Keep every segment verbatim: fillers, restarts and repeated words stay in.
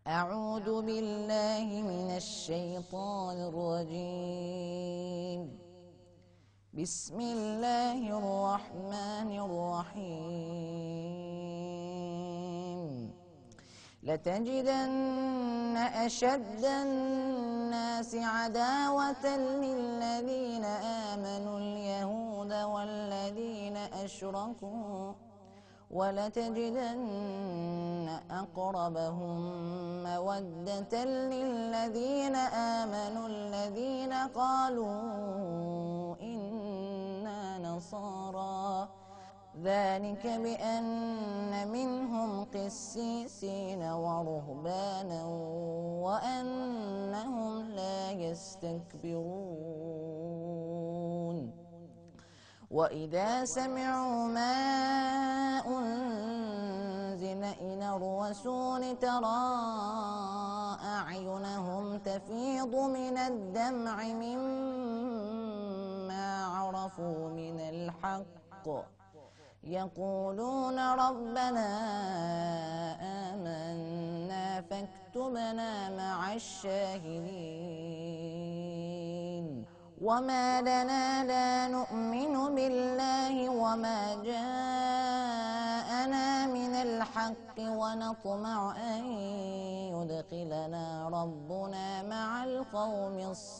أعوذ بالله من الشيطان الرجيم. بسم الله الرحمن الرحيم. لتجدن أشد الناس عداوة للذين آمنوا اليهود والذين أشركوا ولتجدن أقربهم مودة للذين آمنوا الذين قالوا إنا نصارى ذلك بأن منهم قسيسين ورهبانا وأنهم لا يستكبرون. وإذا سمعوا ما أنزل إلى الرسول ترى أعينهم تفيض من الدمع مما عرفوا من الحق يقولون ربنا آمنا فاكتبنا مع الشاهدين. وما لنا لا نؤمن بالله وما جاءنا من الحق ونطمع أن يدخلنا ربنا مع القوم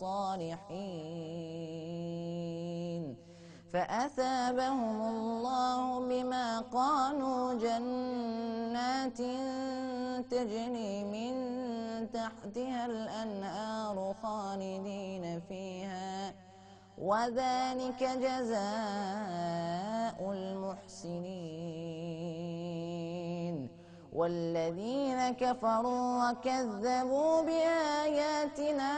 الصالحين فأثابهم الله بما قالوا جنات تجري من تحتها الأنهار خالدين فيها وذلك جزاء المحسنين. والذين كفروا وكذبوا بآياتنا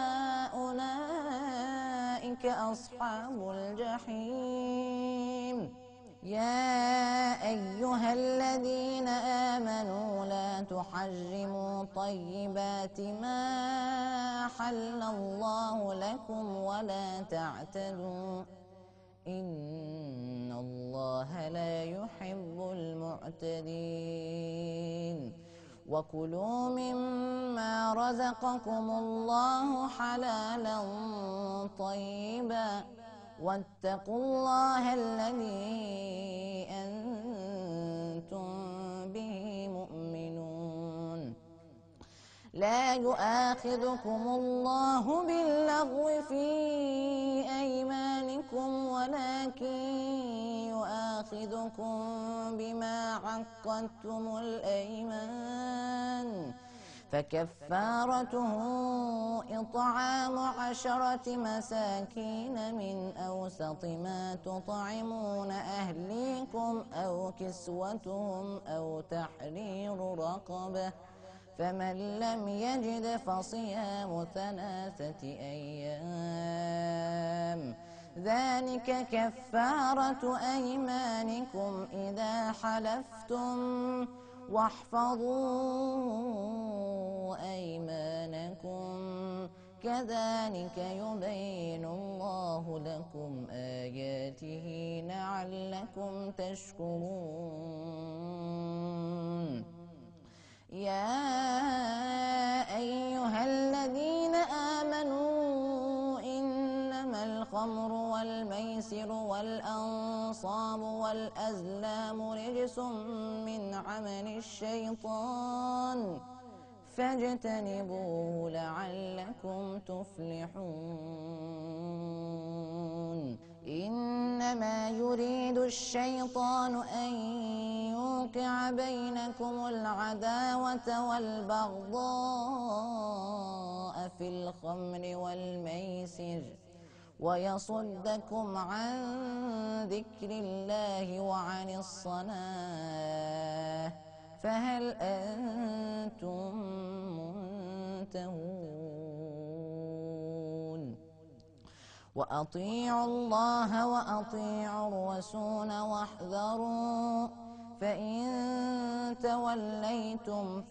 أولئك أصحاب الجحيم. يا أيها الذين آمنوا لا تحرموا طيبات ما أحل الله لكم ولا تعتدوا إن الله لا يحب المعتدين. وكلوا مما رزقكم الله حلالا طيبا واتقوا الله الذي أنتم به مؤمنون. لا يؤاخذكم الله باللغو في أيمانكم ولكن يؤاخذكم بما عقدتم الأيمان فكفارته إطعام عشرة مساكين من أوسط ما تطعمون أهليكم أو كسوتهم أو تحرير رقبة فمن لم يجد فصيام ثلاثة أيام ذلك كفارة أيمانكم إذا حلفتم واحفظوا أيمانكم كذلك يبين الله لكم آياته لعلكم تشكرون. يا أيها الذين آمنوا إنما الخمر والميسر والأنصاب والأزلام رجس من عمل الشيطان فاجتنبوه لعلكم تفلحون. إنما يريد الشيطان أن يوقع بينكم العداوة والبغضاء في الخمر والميسر ويصدكم عن ذكر الله وعن الصلاة فهل أنتم منتهون. وأطيعوا الله وأطيعوا الرسول واحذروا فإن توليتم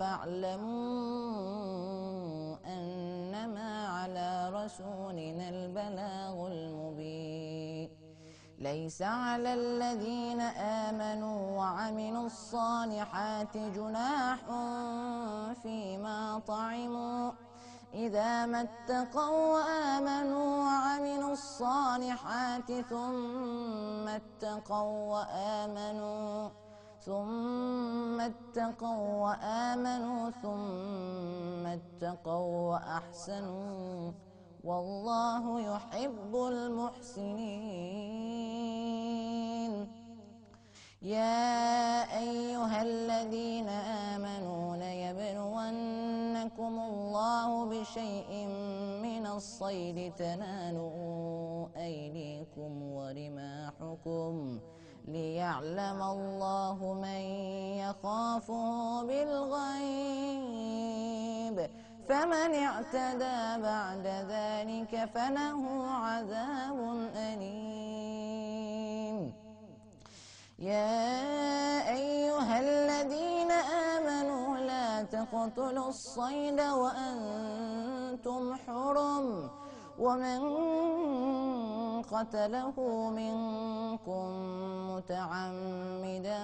فاعلموا أنما على رسولنا البلاغ المبين. ليس على الذين آمنوا وعملوا الصالحات جناح فيما طعموا إذا ما اتقوا وآمنوا وعملوا الصالحات ثم اتقوا وآمنوا ثم اتقوا وآمنوا ثم اتقوا وأحسنوا والله يحب المحسنين. يا أيها الذين آمنوا ليبلونكم الله بشيء من الصيد تنالوا أيديكم ورماحكم ليعلم الله من يخافه بالغيب فمن اعتدى بعد ذلك فله عذاب أليم. يا أيها الذين آمنوا لا تقتلوا الصيد وأنتم حرم ومن قتله منكم متعمدا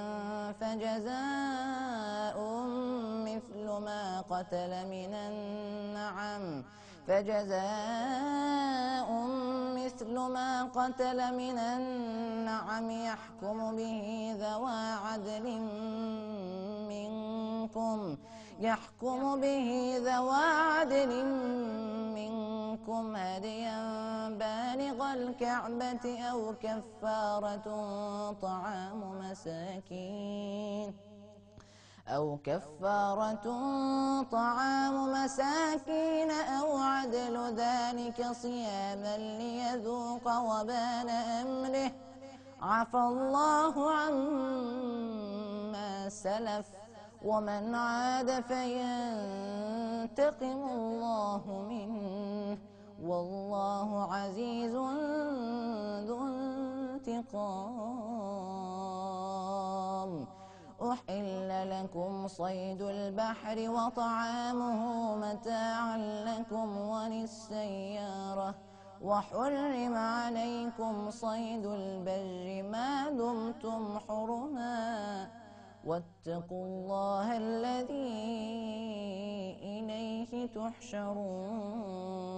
فجزاء مثل ما قتل من النعم فجزاء مثل ما قتل من النعم يحكم به ذوى عدل منكم يحكم به ذوى عدل منكم هديا بالغ الكعبة أو كفارة طعام مساكين أو كفارة طعام مساكين أو عدل ذلك صياما ليذوق وبال أمره عفى الله عما سلف ومن عاد فينتقم الله منه والله عزيز ذو انتقام. أحل لكم صيد البحر وطعامه متاعا لكم وللسيارة وحرم عليكم صيد البر ما دمتم حرما واتقوا الله الذي إليه تحشرون.